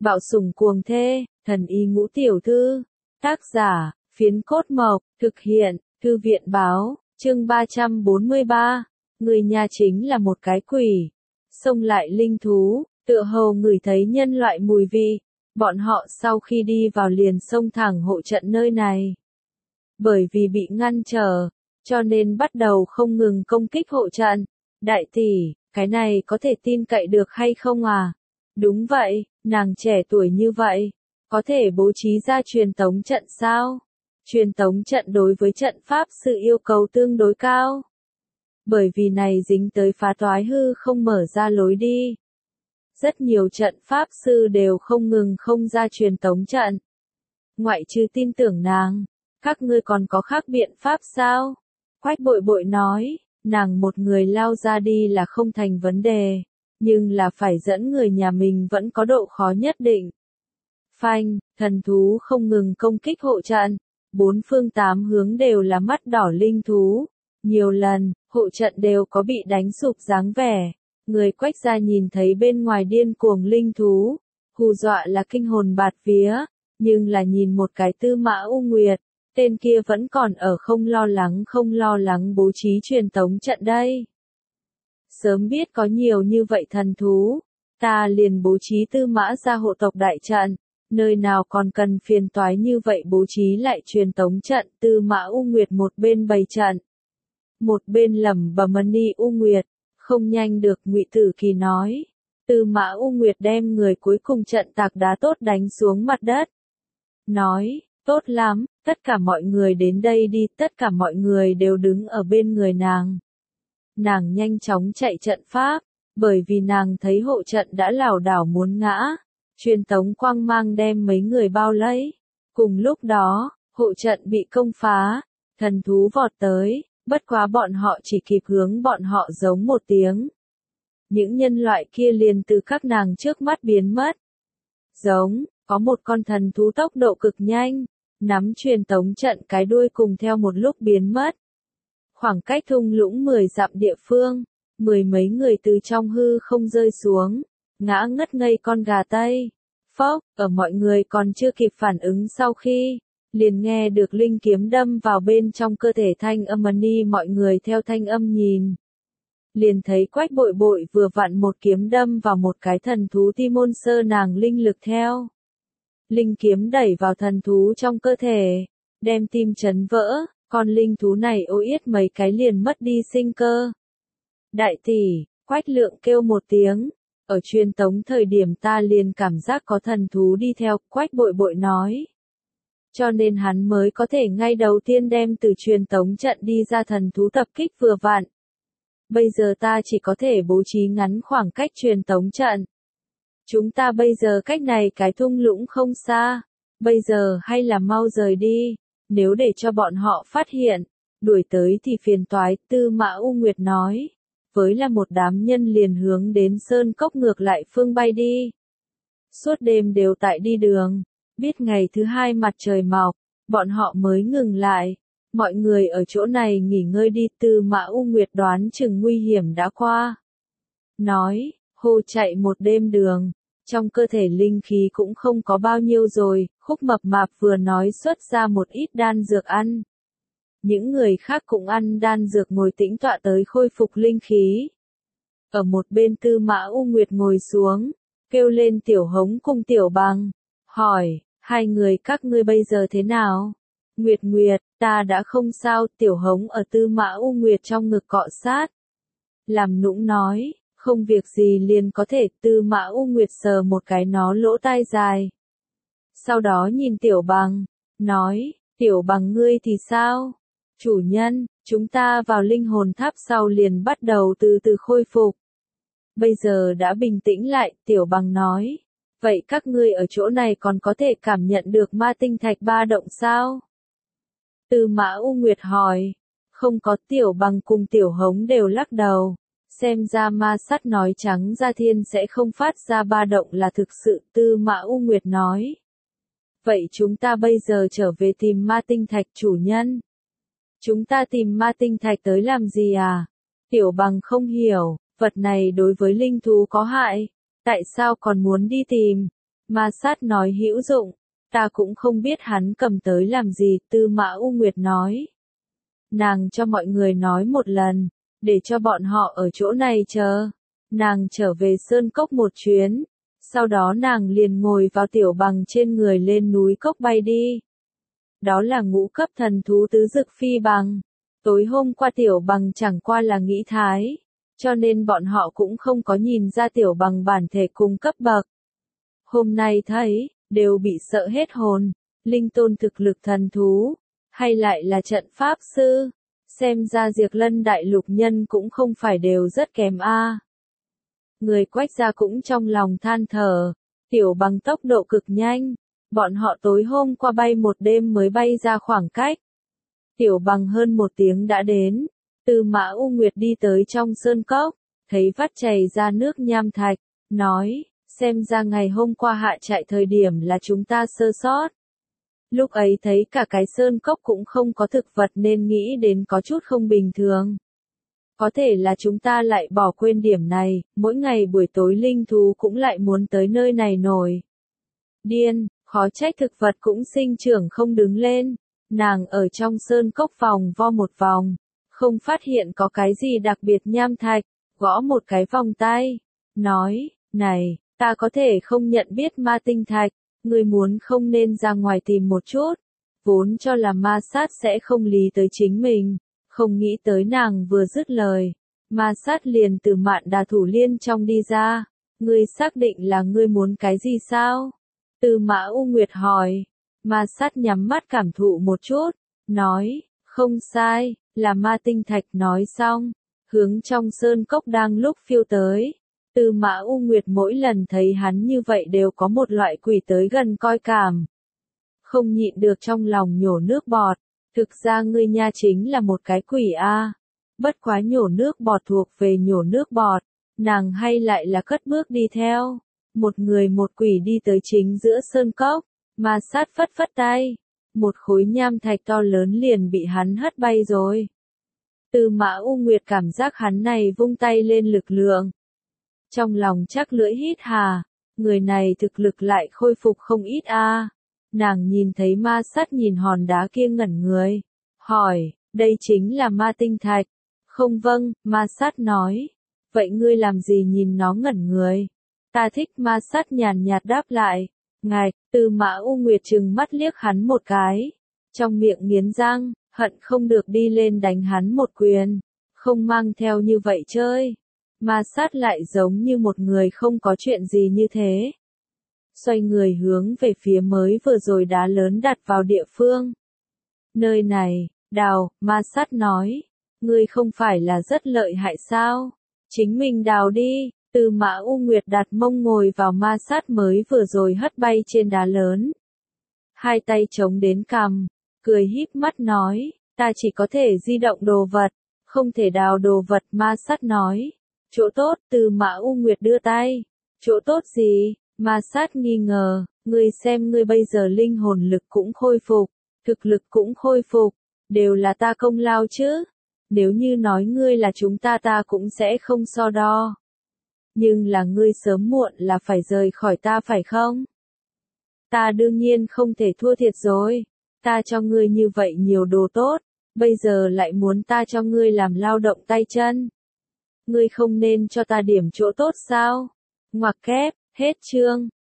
Bạo sủng cuồng thê, thần y ngũ tiểu thư. Tác giả, Phiến Cốt Mộc, thực hiện, Thư viện báo, chương 343. Người nhà chính là một cái quỷ. Xông lại linh thú, tựa hồ ngửi thấy nhân loại mùi vị. Bọn họ sau khi đi vào liền xông thẳng hộ trận nơi này. Bởi vì bị ngăn trở, cho nên bắt đầu không ngừng công kích hộ trận. Đại tỷ, cái này có thể tin cậy được hay không à? Đúng vậy, nàng trẻ tuổi như vậy, có thể bố trí ra truyền tống trận sao? Truyền tống trận đối với trận pháp sự yêu cầu tương đối cao. Bởi vì này dính tới phá toái hư không mở ra lối đi. Rất nhiều trận pháp sư đều không ngừng không ra truyền tống trận. Ngoại trừ tin tưởng nàng, các ngươi còn có khác biện pháp sao? Quách Bội Bội nói, nàng một người lao ra đi là không thành vấn đề, nhưng là phải dẫn người nhà mình vẫn có độ khó nhất định. Phanh, thần thú không ngừng công kích hộ trận, bốn phương tám hướng đều là mắt đỏ linh thú. Nhiều lần, hộ trận đều có bị đánh sụp dáng vẻ. Người Quách gia nhìn thấy bên ngoài điên cuồng linh thú, hù dọa là kinh hồn bạt vía, nhưng là nhìn một cái Tư Mã U Nguyệt, tên kia vẫn còn ở không lo lắng bố trí truyền tống trận đây. Sớm biết có nhiều như vậy thần thú, ta liền bố trí Tư Mã gia hộ tộc đại trận, nơi nào còn cần phiền toái như vậy bố trí lại truyền tống trận. Tư Mã U Nguyệt một bên bày trận, một bên lẩm bẩm Ni U Nguyệt, không nhanh được. Ngụy Tử Kỳ nói, Tư Mã U Nguyệt đem người cuối cùng trận tạc đá tốt đánh xuống mặt đất. Nói, tốt lắm, tất cả mọi người đến đây đi. Tất cả mọi người đều đứng ở bên người nàng. Nàng nhanh chóng chạy trận pháp, bởi vì nàng thấy hộ trận đã lảo đảo muốn ngã. Truyền tống quang mang đem mấy người bao lấy. Cùng lúc đó, hộ trận bị công phá, thần thú vọt tới, bất quá bọn họ chỉ kịp hướng bọn họ giống một tiếng. Những nhân loại kia liền từ các nàng trước mắt biến mất. Giống, có một con thần thú tốc độ cực nhanh, nắm truyền tống trận cái đuôi cùng theo một lúc biến mất. Khoảng cách thung lũng 10 dặm địa phương, mười mấy người từ trong hư không rơi xuống, ngã ngất ngây con gà Tây. Phốc, ở mọi người còn chưa kịp phản ứng sau khi, liền nghe được linh kiếm đâm vào bên trong cơ thể thanh âm. Ni mọi người theo thanh âm nhìn. Liền thấy Quách Bội Bội vừa vặn một kiếm đâm vào một cái thần thú Timon Sơ, nàng linh lực theo. Linh kiếm đẩy vào thần thú trong cơ thể, đem tim chấn vỡ, con linh thú này ô yết mấy cái liền mất đi sinh cơ. Đại tỷ, Quách Lượng kêu một tiếng, ở truyền tống thời điểm ta liền cảm giác có thần thú đi theo. Quách Bội Bội nói. Cho nên hắn mới có thể ngay đầu tiên đem từ truyền tống trận đi ra thần thú tập kích vừa vặn. Bây giờ ta chỉ có thể bố trí ngắn khoảng cách truyền tống trận. Chúng ta bây giờ cách này cái thung lũng không xa, bây giờ hay là mau rời đi, nếu để cho bọn họ phát hiện, đuổi tới thì phiền toái. Tư Mã U Nguyệt nói, với là một đám nhân liền hướng đến sơn cốc ngược lại phương bay đi. Suốt đêm đều tại đi đường, biết ngày thứ hai mặt trời mọc, bọn họ mới ngừng lại. Mọi người ở chỗ này nghỉ ngơi đi. Tư Mã U Nguyệt đoán chừng nguy hiểm đã qua. Nói, hô chạy một đêm đường, trong cơ thể linh khí cũng không có bao nhiêu rồi. Khúc Mập Mạp vừa nói xuất ra một ít đan dược ăn. Những người khác cũng ăn đan dược ngồi tĩnh tọa tới khôi phục linh khí. Ở một bên Tư Mã U Nguyệt ngồi xuống, kêu lên Tiểu Hống cùng Tiểu Bằng, hỏi, hai người các ngươi bây giờ thế nào? Nguyệt Nguyệt, ta đã không sao. Tiểu Hống ở Tư Mã U Nguyệt trong ngực cọ sát. Làm nũng nói, không việc gì liền có thể. Tư Mã U Nguyệt sờ một cái nó lỗ tai dài. Sau đó nhìn Tiểu Bằng, nói, Tiểu Bằng ngươi thì sao? Chủ nhân, chúng ta vào linh hồn tháp sau liền bắt đầu từ từ khôi phục. Bây giờ đã bình tĩnh lại. Tiểu Bằng nói, vậy các ngươi ở chỗ này còn có thể cảm nhận được ma tinh thạch ba động sao? Tư Mã U Nguyệt hỏi, không có. Tiểu Bằng cùng Tiểu Hống đều lắc đầu, xem ra ma sắt nói trắng ra thiên sẽ không phát ra ba động là thực sự. Tư Mã U Nguyệt nói, vậy chúng ta bây giờ trở về tìm ma tinh thạch. Chủ nhân, chúng ta tìm ma tinh thạch tới làm gì à? Tiểu Bằng không hiểu, vật này đối với linh thú có hại, tại sao còn muốn đi tìm? Ma Sát nói hữu dụng, ta cũng không biết hắn cầm tới làm gì, Tư Mã U Nguyệt nói. Nàng cho mọi người nói một lần, để cho bọn họ ở chỗ này chờ. Nàng trở về Sơn Cốc một chuyến, sau đó nàng liền ngồi vào tiểu bằng trên người lên núi cốc bay đi. Đó là ngũ cấp thần thú tứ dực phi bằng. Tối hôm qua tiểu bằng chẳng qua là nghĩ thái, cho nên bọn họ cũng không có nhìn ra tiểu bằng bản thể cùng cấp bậc. Hôm nay thấy, đều bị sợ hết hồn, linh tôn thực lực thần thú, hay lại là trận pháp sư, xem ra Diệp Lân đại lục nhân cũng không phải đều rất kém a. Người Quách gia cũng trong lòng than thở, tiểu bằng tốc độ cực nhanh, bọn họ tối hôm qua bay một đêm mới bay ra khoảng cách. Tiểu bằng hơn 1 tiếng đã đến, Tư Mã U Nguyệt đi tới trong sơn cốc, thấy vắt chảy ra nước nham thạch, nói, xem ra ngày hôm qua hạ chạy thời điểm là chúng ta sơ sót. Lúc ấy thấy cả cái sơn cốc cũng không có thực vật nên nghĩ đến có chút không bình thường. Có thể là chúng ta lại bỏ quên điểm này, mỗi ngày buổi tối linh thú cũng lại muốn tới nơi này nổi. Điên, khó trách thực vật cũng sinh trưởng không đứng lên. Nàng ở trong sơn cốc vòng vo một vòng, không phát hiện có cái gì đặc biệt nham thạch, gõ một cái vòng tay, nói, này, ta có thể không nhận biết ma tinh thạch, người muốn không nên ra ngoài tìm một chút, vốn cho là Ma Sát sẽ không lý tới chính mình, không nghĩ tới nàng vừa dứt lời, Ma Sát liền từ Mạn Đà Thủ Liên trong đi ra, ngươi xác định là ngươi muốn cái gì sao? Tư Mã U Nguyệt hỏi. Ma Sát nhắm mắt cảm thụ một chút, nói, không sai, là ma tinh thạch. Nói xong, hướng trong sơn cốc đang lúc phiêu tới. Tư Mã U Nguyệt mỗi lần thấy hắn như vậy đều có một loại quỷ tới gần coi cảm. Không nhịn được trong lòng nhổ nước bọt, thực ra ngươi nha chính là một cái quỷ a. Bất quá nhổ nước bọt thuộc về nhổ nước bọt, nàng hay lại là cất bước đi theo. Một người một quỷ đi tới chính giữa sơn cốc. Ma Sát phất phất tay, một khối nham thạch to lớn liền bị hắn hất bay rồi. Tư Mã U Nguyệt cảm giác hắn này vung tay lên lực lượng. Trong lòng chắc lưỡi hít hà, người này thực lực lại khôi phục không ít a. Nàng nhìn thấy Ma Sát nhìn hòn đá kia ngẩn người, hỏi, đây chính là ma tinh thạch. Không vâng, Ma Sát nói, vậy ngươi làm gì nhìn nó ngẩn người? Ta thích. Ma Sát nhàn nhạt đáp lại. Ngài, Tư Mã U Nguyệt trừng mắt liếc hắn một cái, trong miệng nghiến răng, hận không được đi lên đánh hắn một quyền, không mang theo như vậy chơi. Ma Sát lại giống như một người không có chuyện gì như thế. Xoay người hướng về phía mới vừa rồi đá lớn đặt vào địa phương. Nơi này, đào, Ma Sát nói, ngươi không phải là rất lợi hại sao? Chính mình đào đi. Tư Mã U Nguyệt đặt mông ngồi vào Ma Sát mới vừa rồi hất bay trên đá lớn. Hai tay chống đến cằm, cười híp mắt nói, ta chỉ có thể di động đồ vật, không thể đào đồ vật. Ma Sát nói, chỗ tốt. Tư Mã U Nguyệt đưa tay, chỗ tốt gì? Ma Sát nghi ngờ, ngươi xem ngươi bây giờ linh hồn lực cũng khôi phục, thực lực cũng khôi phục, đều là ta công lao chứ. Nếu như nói ngươi là chúng ta cũng sẽ không so đo. Nhưng là ngươi sớm muộn là phải rời khỏi ta phải không? Ta đương nhiên không thể thua thiệt rồi. Ta cho ngươi như vậy nhiều đồ tốt, bây giờ lại muốn ta cho ngươi làm lao động tay chân. Ngươi không nên cho ta điểm chỗ tốt sao? Ngoặc kép, hết chương.